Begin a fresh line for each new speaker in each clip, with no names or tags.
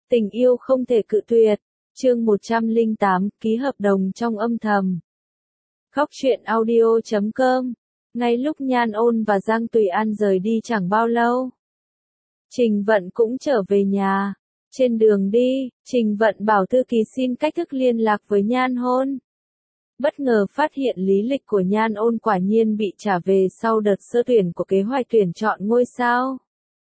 Tình yêu không thể cự tuyệt. Chương 108, ký hợp đồng trong âm thầm. Góc truyện audio.com. Ngay lúc Nhan Ôn và Giang Tùy An rời đi chẳng bao lâu, Trình Vận cũng trở về nhà. Trên đường đi, Trình Vận bảo thư ký xin cách thức liên lạc với Nhan Ôn. Bất ngờ phát hiện lý lịch của Nhan Ôn quả nhiên bị trả về sau đợt sơ tuyển của kế hoạch tuyển chọn ngôi sao.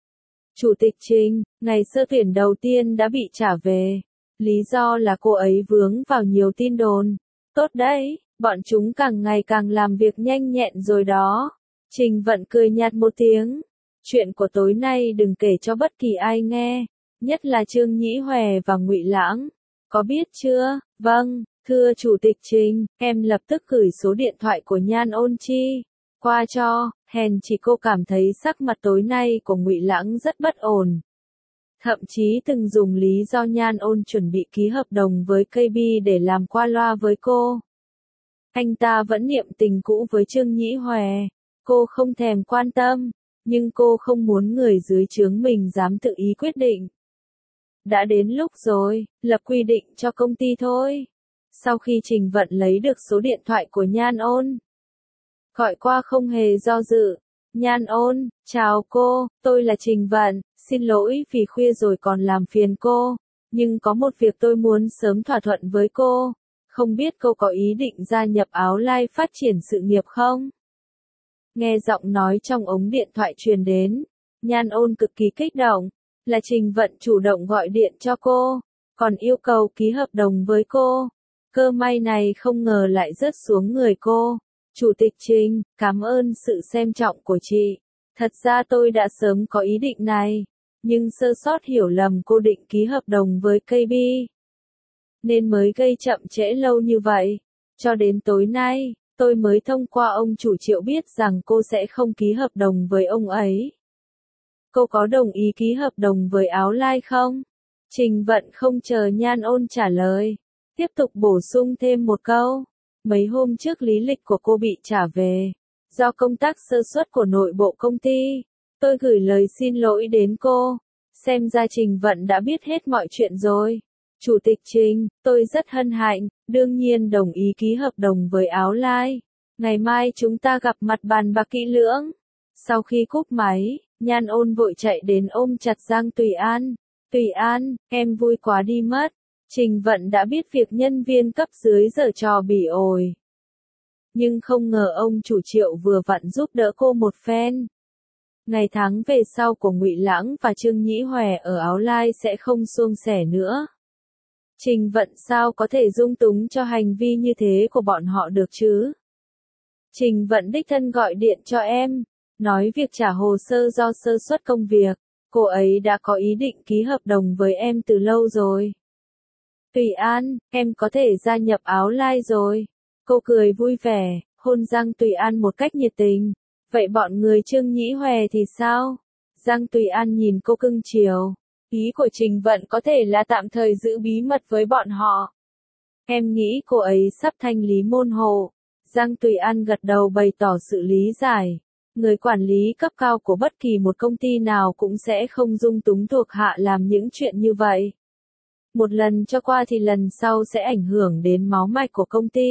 Chủ tịch Trình, ngày sơ tuyển đầu tiên đã bị trả về. Lý do là cô ấy vướng vào nhiều tin đồn. Tốt đấy, bọn chúng càng ngày càng làm việc nhanh nhẹn rồi đó. Trình Vận cười nhạt một tiếng. Chuyện của tối nay đừng kể cho bất kỳ ai nghe, nhất là Trương Nhĩ Hòe và Ngụy Lãng. Có biết chưa? Vâng, thưa Chủ tịch Trình, em lập tức gửi số điện thoại của Nhan Ôn Chi qua cho. Hèn chỉ cô cảm thấy sắc mặt tối nay của Ngụy Lãng rất bất ổn. Thậm chí từng dùng lý do Nhan Ôn chuẩn bị ký hợp đồng với KB để làm qua loa với cô. Anh ta vẫn niệm tình cũ với Trương Nhĩ Hòe. Cô không thèm quan tâm, nhưng cô không muốn người dưới trướng mình dám tự ý quyết định. Đã đến lúc rồi, lập quy định cho công ty thôi. Sau khi Trình Vận lấy được số điện thoại của Nhan Ôn, gọi qua không hề do dự. Nhan Ôn, chào cô, tôi là Trình Vận, xin lỗi vì khuya rồi còn làm phiền cô, nhưng có một việc tôi muốn sớm thỏa thuận với cô, không biết cô có ý định gia nhập Áo Lai phát triển sự nghiệp không? Nghe giọng nói trong ống điện thoại truyền đến, Nhan Ôn cực kỳ kích động, là Trình Vận chủ động gọi điện cho cô, còn yêu cầu ký hợp đồng với cô. Cơ may này không ngờ lại rớt xuống người cô. Chủ tịch Trình, cảm ơn sự xem trọng của chị. Thật ra tôi đã sớm có ý định này, nhưng sơ sót hiểu lầm cô định ký hợp đồng với KB, nên mới gây chậm trễ lâu như vậy. Cho đến tối nay, tôi mới thông qua ông chủ Triệu biết rằng cô sẽ không ký hợp đồng với ông ấy. Cô có đồng ý ký hợp đồng với Áo Lai không? Trình Vận không chờ Nhan Ôn trả lời, tiếp tục bổ sung thêm một câu. Mấy hôm trước lý lịch của cô bị trả về, do công tác sơ suất của nội bộ công ty. Tôi gửi lời xin lỗi đến cô. Xem ra Trình Vận đã biết hết mọi chuyện rồi. Chủ tịch Trình, tôi rất hân hạnh, đương nhiên đồng ý ký hợp đồng với Áo Lai. Ngày mai chúng ta gặp mặt bàn bạc kỹ lưỡng. Sau khi cúp máy, Nhan Ôn vội chạy đến ôm chặt Giang Tùy An. Tùy An, em vui quá đi mất. Trình Vận đã biết việc nhân viên cấp dưới giở trò bỉ ổi, nhưng không ngờ ông chủ Triệu vừa vặn giúp đỡ cô một phen. Ngày tháng về sau của Ngụy Lãng và Trương Nhĩ Hòe ở Áo Lai sẽ không suôn sẻ nữa. Trình Vận sao có thể dung túng cho hành vi như thế của bọn họ được chứ? Trình Vận đích thân gọi điện cho em, nói việc trả hồ sơ do sơ suất công việc. Cô ấy đã có ý định ký hợp đồng với em từ lâu rồi. Tùy An, em có thể gia nhập Áo Lai rồi. Cô cười vui vẻ, hôn Giang Tùy An một cách nhiệt tình. Vậy bọn người Trương Nhĩ Hòe thì sao? Giang Tùy An nhìn cô cưng chiều. Ý của Trình Vận có thể là tạm thời giữ bí mật với bọn họ. Em nghĩ cô ấy sắp thanh lý môn hộ. Giang Tùy An gật đầu bày tỏ sự lý giải. Người quản lý cấp cao của bất kỳ một công ty nào cũng sẽ không dung túng thuộc hạ làm những chuyện như vậy. Một lần cho qua thì lần sau sẽ ảnh hưởng đến máu mạch của công ty.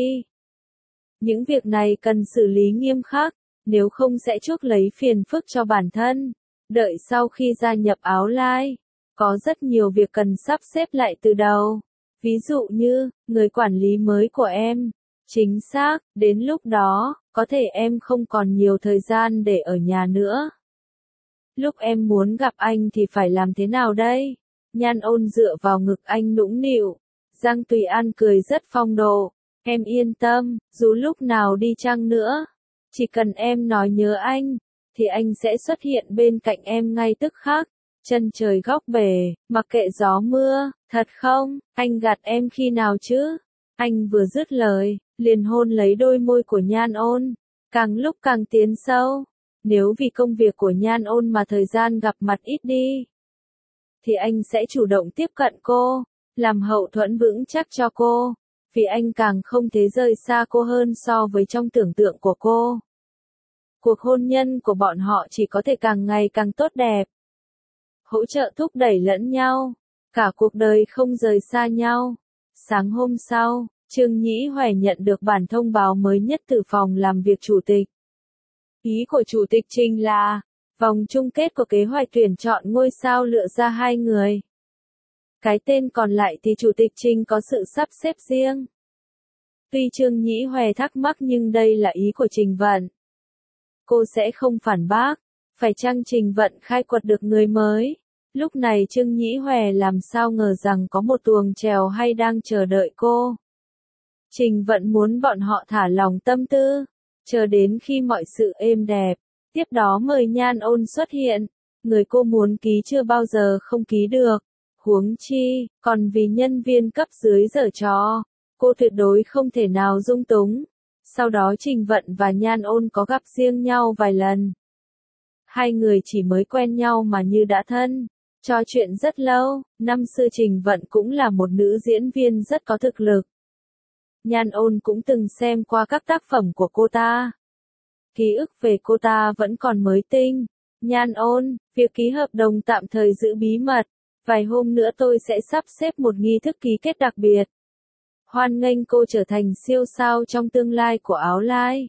Những việc này cần xử lý nghiêm khắc, nếu không sẽ chuốc lấy phiền phức cho bản thân. Đợi sau khi gia nhập Áo Lai, có rất nhiều việc cần sắp xếp lại từ đầu. Ví dụ như, người quản lý mới của em. Chính xác, đến lúc đó, có thể em không còn nhiều thời gian để ở nhà nữa. Lúc em muốn gặp anh thì phải làm thế nào đây? Nhan Ôn dựa vào ngực anh nũng nịu. Giang Tùy An cười rất phong độ. Em yên tâm, dù lúc nào đi chăng nữa, chỉ cần em nói nhớ anh, thì anh sẽ xuất hiện bên cạnh em ngay tức khắc. Chân trời góc bể, mặc kệ gió mưa, thật không? Anh gạt em khi nào chứ? Anh vừa dứt lời, liền hôn lấy đôi môi của Nhan Ôn, càng lúc càng tiến sâu. Nếu vì công việc của Nhan Ôn mà thời gian gặp mặt ít đi, thì anh sẽ chủ động tiếp cận cô, làm hậu thuẫn vững chắc cho cô, vì anh càng không thể rời xa cô hơn so với trong tưởng tượng của cô. Cuộc hôn nhân của bọn họ chỉ có thể càng ngày càng tốt đẹp, hỗ trợ thúc đẩy lẫn nhau. cả cuộc đời không rời xa nhau. Sáng hôm sau, Trương Nhĩ Hoè nhận được bản thông báo mới nhất từ phòng làm việc chủ tịch. Ý của chủ tịch Trình là, vòng chung kết của kế hoạch tuyển chọn ngôi sao lựa ra 2 người. Cái tên còn lại thì chủ tịch Trình có sự sắp xếp riêng. Tuy Trương Nhĩ Hoè thắc mắc nhưng đây là ý của Trình Vận. Cô sẽ không phản bác, phải chăng Trình Vận khai quật được người mới. Lúc này Trương Nhĩ Hoè làm sao ngờ rằng có một tuồng chèo hay đang chờ đợi cô. Trình Vận muốn bọn họ thả lòng tâm tư, chờ đến khi mọi sự êm đẹp, tiếp đó mời Nhan Ôn xuất hiện. Người cô muốn ký chưa bao giờ không ký được, huống chi, còn vì nhân viên cấp dưới giở trò, cô tuyệt đối không thể nào dung túng. Sau đó Trình Vận và Nhan Ôn có gặp riêng nhau vài lần. Hai người chỉ mới quen nhau mà như đã thân, trò chuyện rất lâu. Năm xưa Trình Vận cũng là một nữ diễn viên rất có thực lực. Nhan Ôn cũng từng xem qua các tác phẩm của cô ta. Ký ức về cô ta vẫn còn mới tinh. Nhan Ôn, việc ký hợp đồng tạm thời giữ bí mật. Vài hôm nữa tôi sẽ sắp xếp một nghi thức ký kết đặc biệt. Hoan nghênh cô trở thành siêu sao trong tương lai của Áo Lai.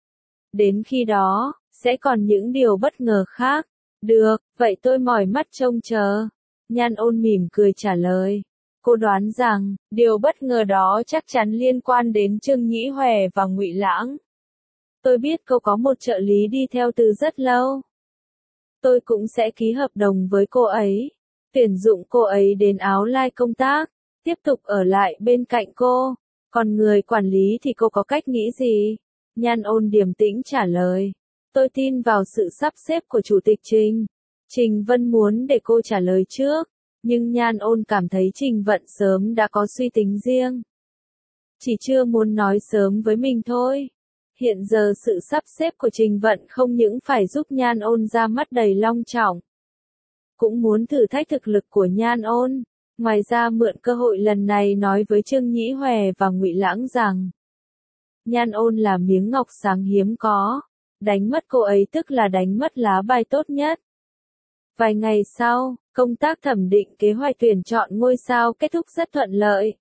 Đến khi đó, sẽ còn những điều bất ngờ khác. Được, vậy tôi mỏi mắt trông chờ. Nhan Ôn mỉm cười trả lời. Cô đoán rằng, điều bất ngờ đó chắc chắn liên quan đến Trương Nhĩ Hoè và Ngụy Lãng. Tôi biết cô có một trợ lý đi theo từ rất lâu. Tôi cũng sẽ ký hợp đồng với cô ấy, tuyển dụng cô ấy đến Áo Lai công tác, tiếp tục ở lại bên cạnh cô. Còn người quản lý thì cô có cách nghĩ gì? Nhan Ôn điềm tĩnh trả lời. Tôi tin vào sự sắp xếp của Chủ tịch Trình. Trình Vân muốn để cô trả lời trước, nhưng Nhan Ôn cảm thấy Trình Vận sớm đã có suy tính riêng. Chỉ chưa muốn nói sớm với mình thôi. Hiện giờ sự sắp xếp của Trình Vận không những phải giúp Nhan Ôn ra mắt đầy long trọng, cũng muốn thử thách thực lực của Nhan Ôn. Ngoài ra mượn cơ hội lần này nói với Trương Nhĩ Hoè và Ngụy Lãng rằng Nhan Ôn là miếng ngọc sáng hiếm có, đánh mất cô ấy tức là đánh mất lá bài tốt nhất. Vài ngày sau, công tác thẩm định kế hoạch tuyển chọn ngôi sao kết thúc rất thuận lợi.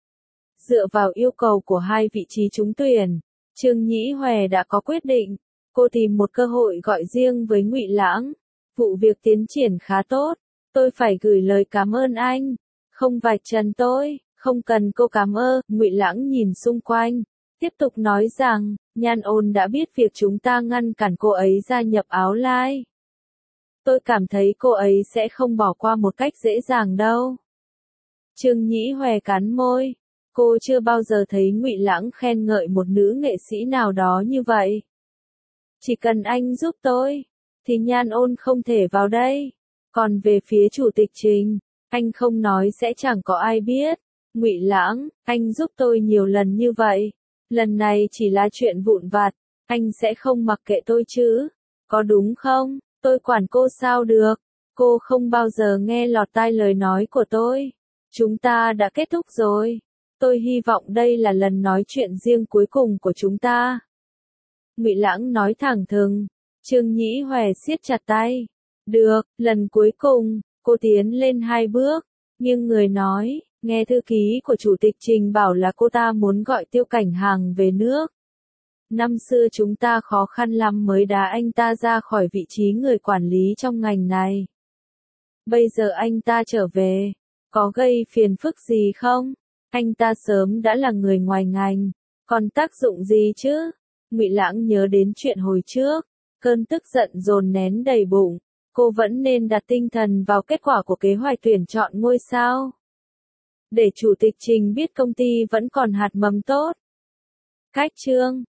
Dựa vào yêu cầu của 2 vị trí trúng tuyển, Trương Nhĩ Hoè đã có quyết định. Cô tìm một cơ hội gọi riêng với Ngụy Lãng. Vụ việc tiến triển khá tốt. Tôi phải gửi lời cảm ơn anh. Không vạch trần tôi, không cần cô cảm ơn. Ngụy Lãng nhìn xung quanh, tiếp tục nói rằng, Nhan Ôn đã biết việc chúng ta ngăn cản cô ấy gia nhập Áo Lai. Tôi cảm thấy cô ấy sẽ không bỏ qua một cách dễ dàng đâu. Trương Nhĩ Hoè cắn môi. Cô chưa bao giờ thấy Ngụy Lãng khen ngợi một nữ nghệ sĩ nào đó như vậy. Chỉ cần anh giúp tôi, thì Nhan Ôn không thể vào đây. Còn về phía Chủ tịch Trình, anh không nói sẽ chẳng có ai biết. Ngụy Lãng, anh giúp tôi nhiều lần như vậy. Lần này chỉ là chuyện vụn vặt, anh sẽ không mặc kệ tôi chứ. Có đúng không? Tôi quản cô sao được? Cô không bao giờ nghe lọt tai lời nói của tôi. Chúng ta đã kết thúc rồi. Tôi hy vọng đây là lần nói chuyện riêng cuối cùng của chúng ta. Ngụy Lãng nói thẳng thừng. Trương Nhĩ Hoè siết chặt tay. Được, lần cuối cùng. Cô tiến lên 2 bước, nhưng người nói, nghe thư ký của Chủ tịch Trình bảo là cô ta muốn gọi Tiêu Cảnh Hàng về nước. Năm xưa chúng ta khó khăn lắm mới đá anh ta ra khỏi vị trí người quản lý trong ngành này. Bây giờ anh ta trở về, có gây phiền phức gì không? Anh ta sớm đã là người ngoài ngành, còn tác dụng gì chứ? Ngụy Lãng nhớ đến chuyện hồi trước, cơn tức giận dồn nén đầy bụng. Cô vẫn nên đặt tinh thần vào kết quả của kế hoạch tuyển chọn ngôi sao. Để Chủ tịch Trình biết công ty vẫn còn hạt mầm tốt. Cách chương